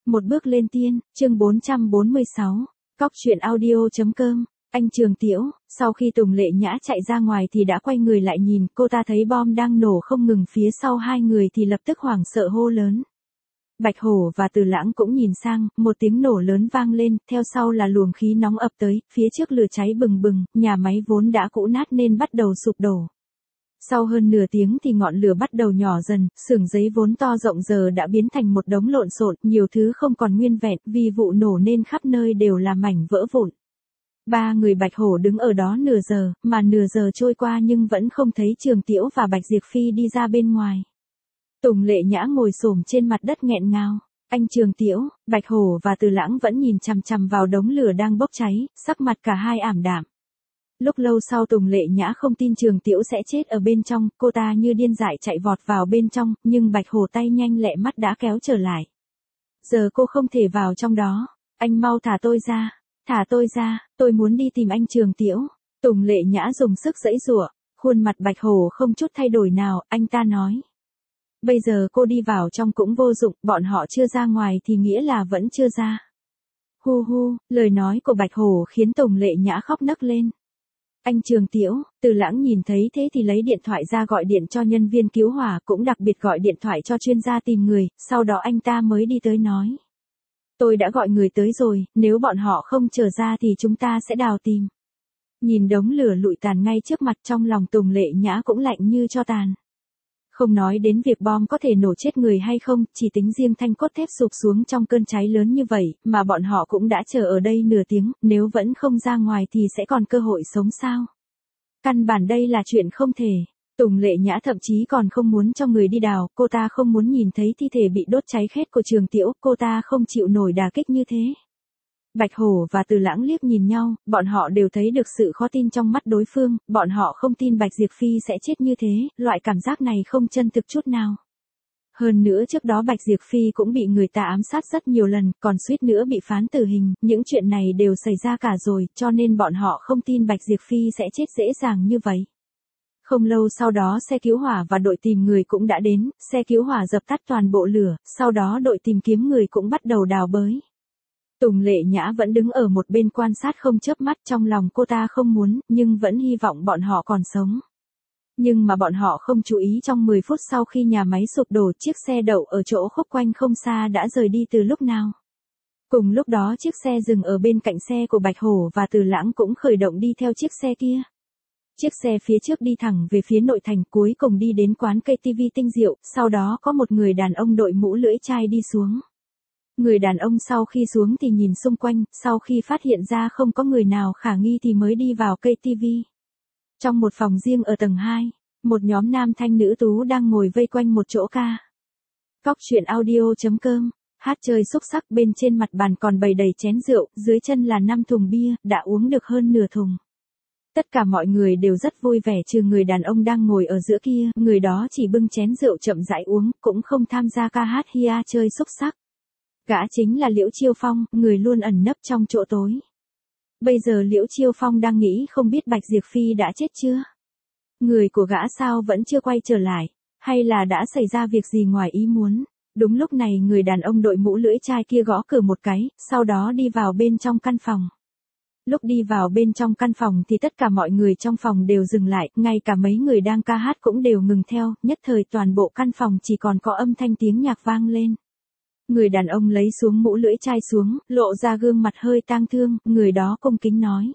Một bước lên tiên, chương 446, cóc truyện audio.com, anh Trường Tiễu, sau khi Tùng Lệ Nhã chạy ra ngoài thì đã quay người lại nhìn, cô ta thấy bom đang nổ không ngừng phía sau hai người thì lập tức hoảng sợ hô lớn. Bạch Hổ và Từ Lãng cũng nhìn sang, một tiếng nổ lớn vang lên, theo sau là luồng khí nóng ập tới, phía trước lửa cháy bừng bừng, nhà máy vốn đã cũ nát nên bắt đầu sụp đổ. Sau hơn nửa tiếng thì ngọn lửa bắt đầu nhỏ dần, xưởng giấy vốn to rộng giờ đã biến thành một đống lộn xộn, nhiều thứ không còn nguyên vẹn, vì vụ nổ nên khắp nơi đều là mảnh vỡ vụn. Ba người Bạch Hổ đứng ở đó nửa giờ, mà nửa giờ trôi qua nhưng vẫn không thấy Trường Tiễu và Bạch Diệp Phi đi ra bên ngoài. Tùng Lệ Nhã ngồi xổm trên mặt đất nghẹn ngào. Anh Trường Tiễu, Bạch Hổ và Từ Lãng vẫn nhìn chằm chằm vào đống lửa đang bốc cháy, sắc mặt cả hai ảm đạm. Lúc lâu sau Tùng Lệ Nhã không tin Trường Tiễu sẽ chết ở bên trong, cô ta như điên dại chạy vọt vào bên trong, nhưng Bạch Hổ tay nhanh lẹ mắt đã kéo trở lại. Giờ cô không thể vào trong đó, anh mau thả tôi ra, tôi muốn đi tìm anh Trường Tiễu. Tùng Lệ Nhã dùng sức giãy giụa, khuôn mặt Bạch Hổ không chút thay đổi nào, anh ta nói. Bây giờ cô đi vào trong cũng vô dụng, bọn họ chưa ra ngoài thì nghĩa là vẫn chưa ra. Hu hu, lời nói của Bạch Hổ khiến Tùng Lệ Nhã khóc nấc lên. Anh Trường Tiễu, Từ Lãng nhìn thấy thế thì lấy điện thoại ra gọi điện cho nhân viên cứu hỏa, cũng đặc biệt gọi điện thoại cho chuyên gia tìm người, sau đó anh ta mới đi tới nói. Tôi đã gọi người tới rồi, nếu bọn họ không trở ra thì chúng ta sẽ đào tìm. Nhìn đống lửa lụi tàn ngay trước mặt, trong lòng Tùng Lệ Nhã cũng lạnh như tro tàn. Không nói đến việc bom có thể nổ chết người hay không, chỉ tính riêng thanh cốt thép sụp xuống trong cơn cháy lớn như vậy, mà bọn họ cũng đã chờ ở đây nửa tiếng, nếu vẫn không ra ngoài thì sẽ còn cơ hội sống sao? Căn bản đây là chuyện không thể. Tùng Lệ Nhã thậm chí còn không muốn cho người đi đào, cô ta không muốn nhìn thấy thi thể bị đốt cháy khét của Trường Tiễu, cô ta không chịu nổi đả kích như thế. Bạch Hổ và Từ Lãng liếc nhìn nhau, bọn họ đều thấy được sự khó tin trong mắt đối phương, bọn họ không tin Bạch Diệp Phi sẽ chết như thế, loại cảm giác này không chân thực chút nào. Hơn nữa trước đó Bạch Diệp Phi cũng bị người ta ám sát rất nhiều lần, còn suýt nữa bị phán tử hình, những chuyện này đều xảy ra cả rồi, cho nên bọn họ không tin Bạch Diệp Phi sẽ chết dễ dàng như vậy. Không lâu sau đó xe cứu hỏa và đội tìm người cũng đã đến, xe cứu hỏa dập tắt toàn bộ lửa, sau đó đội tìm kiếm người cũng bắt đầu đào bới. Tùng Lệ Nhã vẫn đứng ở một bên quan sát không chớp mắt, trong lòng cô ta không muốn, nhưng vẫn hy vọng bọn họ còn sống. Nhưng mà bọn họ không chú ý, trong 10 phút sau khi nhà máy sụp đổ, chiếc xe đậu ở chỗ khúc quanh không xa đã rời đi từ lúc nào. Cùng lúc đó chiếc xe dừng ở bên cạnh xe của Bạch Hổ và Từ Lãng cũng khởi động đi theo chiếc xe kia. Chiếc xe phía trước đi thẳng về phía nội thành, cuối cùng đi đến quán cây TV Tinh Diệu, sau đó có một người đàn ông đội mũ lưỡi chai đi xuống. Người đàn ông sau khi xuống thì nhìn xung quanh, sau khi phát hiện ra không có người nào khả nghi thì mới đi vào cây TV. Trong một phòng riêng ở tầng 2, một nhóm nam thanh nữ tú đang ngồi vây quanh một chỗ ca. Cóc truyện audio.com, hát chơi xúc sắc, bên trên mặt bàn còn bày đầy chén rượu, dưới chân là 5 thùng bia, đã uống được hơn nửa thùng. Tất cả mọi người đều rất vui vẻ trừ người đàn ông đang ngồi ở giữa kia, người đó chỉ bưng chén rượu chậm rãi uống, cũng không tham gia ca hát hia chơi xúc sắc. Gã chính là Liễu Chiêu Phong, người luôn ẩn nấp trong chỗ tối. Bây giờ Liễu Chiêu Phong đang nghĩ không biết Bạch Diệp Phi đã chết chưa? Người của gã sao vẫn chưa quay trở lại? Hay là đã xảy ra việc gì ngoài ý muốn? Đúng lúc này người đàn ông đội mũ lưỡi chai kia gõ cửa một cái, sau đó đi vào bên trong căn phòng. Lúc đi vào bên trong căn phòng thì tất cả mọi người trong phòng đều dừng lại, ngay cả mấy người đang ca hát cũng đều ngừng theo, nhất thời toàn bộ căn phòng chỉ còn có âm thanh tiếng nhạc vang lên. Người đàn ông lấy xuống mũ lưỡi chai xuống, lộ ra gương mặt hơi tang thương, người đó cung kính nói.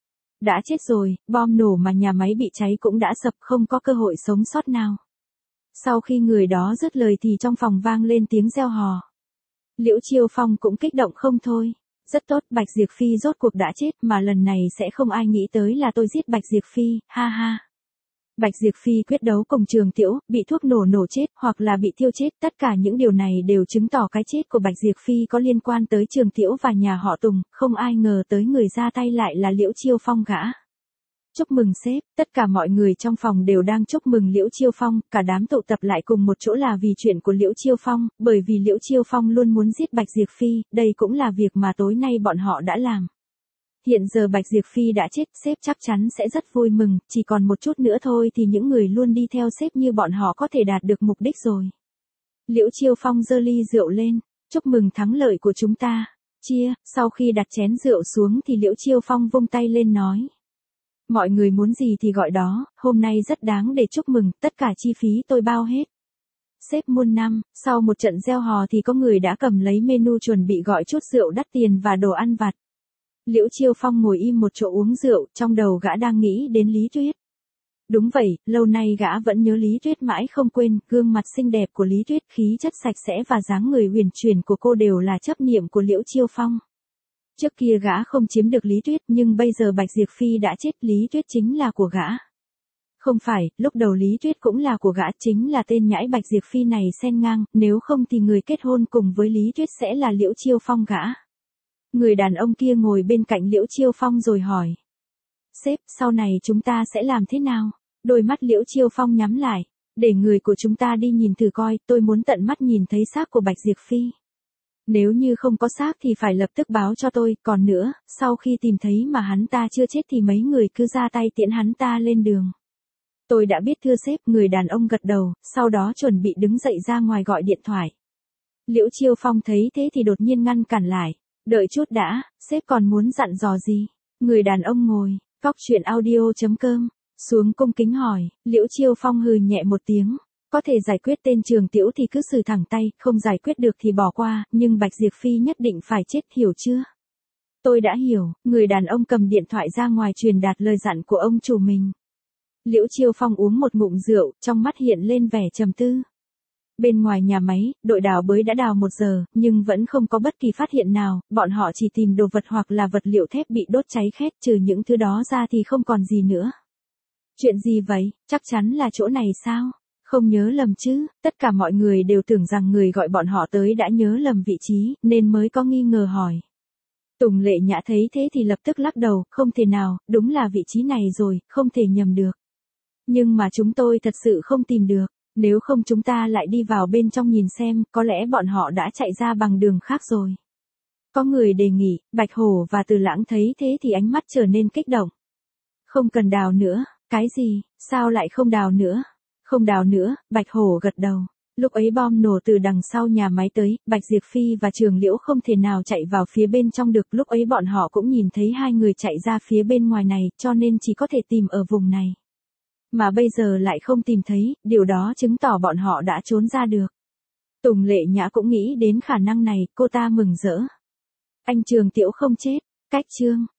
Đã chết rồi, bom nổ mà nhà máy bị cháy cũng đã sập, không có cơ hội sống sót nào. Sau khi người đó dứt lời thì trong phòng vang lên tiếng reo hò. Liễu Chiêu Phong cũng kích động không thôi. Rất tốt, Bạch Diệp Phi rốt cuộc đã chết, mà lần này sẽ không ai nghĩ tới là tôi giết Bạch Diệp Phi, ha ha. Bạch Diệp Phi quyết đấu cùng Trường Tiễu, bị thuốc nổ chết, hoặc là bị thiêu chết, tất cả những điều này đều chứng tỏ cái chết của Bạch Diệp Phi có liên quan tới Trường Tiễu và nhà họ Tùng, không ai ngờ tới người ra tay lại là Liễu Chiêu Phong gã. Chúc mừng sếp, tất cả mọi người trong phòng đều đang chúc mừng Liễu Chiêu Phong, cả đám tụ tập lại cùng một chỗ là vì chuyện của Liễu Chiêu Phong, bởi vì Liễu Chiêu Phong luôn muốn giết Bạch Diệp Phi, đây cũng là việc mà tối nay bọn họ đã làm. Hiện giờ Bạch Diệp Phi đã chết, sếp chắc chắn sẽ rất vui mừng, chỉ còn một chút nữa thôi thì những người luôn đi theo sếp như bọn họ có thể đạt được mục đích rồi. Liễu Chiêu Phong giơ ly rượu lên, Chúc mừng thắng lợi của chúng ta. Chia, sau khi đặt chén rượu xuống thì Liễu Chiêu Phong vung tay lên nói. Mọi người muốn gì thì gọi đó, hôm nay rất đáng để chúc mừng, tất cả chi phí tôi bao hết. Sếp muôn năm, sau một trận reo hò thì có người đã cầm lấy menu chuẩn bị gọi chút rượu đắt tiền và đồ ăn vặt. Liễu Chiêu Phong ngồi im một chỗ uống rượu, trong đầu gã đang nghĩ đến Lý Tuyết. Đúng vậy, lâu nay gã vẫn nhớ Lý Tuyết mãi không quên, gương mặt xinh đẹp của Lý Tuyết, khí chất sạch sẽ và dáng người huyền chuyển của cô đều là chấp niệm của Liễu Chiêu Phong. Trước kia gã không chiếm được Lý Tuyết nhưng bây giờ Bạch Diệp Phi đã chết, Lý Tuyết chính là của gã. Không phải, lúc đầu Lý Tuyết cũng là của gã, chính là tên nhãi Bạch Diệp Phi này xen ngang, nếu không thì người kết hôn cùng với Lý Tuyết sẽ là Liễu Chiêu Phong gã. Người đàn ông kia ngồi bên cạnh Liễu Chiêu Phong rồi hỏi. Sếp, sau này chúng ta sẽ làm thế nào? Đôi mắt Liễu Chiêu Phong nhắm lại. Để người của chúng ta đi nhìn thử coi, tôi muốn tận mắt nhìn thấy xác của Bạch Diệp Phi. Nếu như không có xác thì phải lập tức báo cho tôi, còn nữa, sau khi tìm thấy mà hắn ta chưa chết thì mấy người cứ ra tay tiễn hắn ta lên đường. Tôi đã biết thưa sếp, người đàn ông gật đầu, sau đó chuẩn bị đứng dậy ra ngoài gọi điện thoại. Liễu Chiêu Phong thấy thế thì đột nhiên ngăn cản lại. Đợi chút đã, sếp còn muốn dặn dò gì? Người đàn ông ngồi, cóc truyện audio.com, xuống cung kính hỏi, Liễu Chiêu Phong hừ nhẹ một tiếng. Có thể giải quyết tên Trường Tiễu thì cứ xử thẳng tay, không giải quyết được thì bỏ qua, nhưng Bạch Diệp Phi nhất định phải chết, hiểu chưa? Tôi đã hiểu, người đàn ông cầm điện thoại ra ngoài truyền đạt lời dặn của ông chủ mình. Liễu Chiêu Phong uống một ngụm rượu, trong mắt hiện lên vẻ trầm tư. Bên ngoài nhà máy, đội đào bới đã đào 1 giờ, nhưng vẫn không có bất kỳ phát hiện nào, bọn họ chỉ tìm đồ vật hoặc là vật liệu thép bị đốt cháy khét, trừ những thứ đó ra thì không còn gì nữa. Chuyện gì vậy, chắc chắn là chỗ này sao? Không nhớ lầm chứ, tất cả mọi người đều tưởng rằng người gọi bọn họ tới đã nhớ lầm vị trí, nên mới có nghi ngờ hỏi. Tùng Lệ Nhã thấy thế thì lập tức lắc đầu, không thể nào, đúng là vị trí này rồi, không thể nhầm được. Nhưng mà chúng tôi thật sự không tìm được, nếu không chúng ta lại đi vào bên trong nhìn xem, có lẽ bọn họ đã chạy ra bằng đường khác rồi. Có người đề nghị, Bạch Hổ và Từ Lãng thấy thế thì ánh mắt trở nên kích động. Không cần đào nữa, cái gì, sao lại không đào nữa? Không đào nữa, Bạch Hổ gật đầu. Lúc ấy bom nổ từ đằng sau nhà máy tới, Bạch Diệp Phi và Trường Liễu không thể nào chạy vào phía bên trong được, lúc ấy bọn họ cũng nhìn thấy hai người chạy ra phía bên ngoài này, cho nên chỉ có thể tìm ở vùng này. Mà bây giờ lại không tìm thấy, điều đó chứng tỏ bọn họ đã trốn ra được. Tùng Lệ Nhã cũng nghĩ đến khả năng này, cô ta mừng rỡ. Anh Trường Tiễu không chết, cách chương.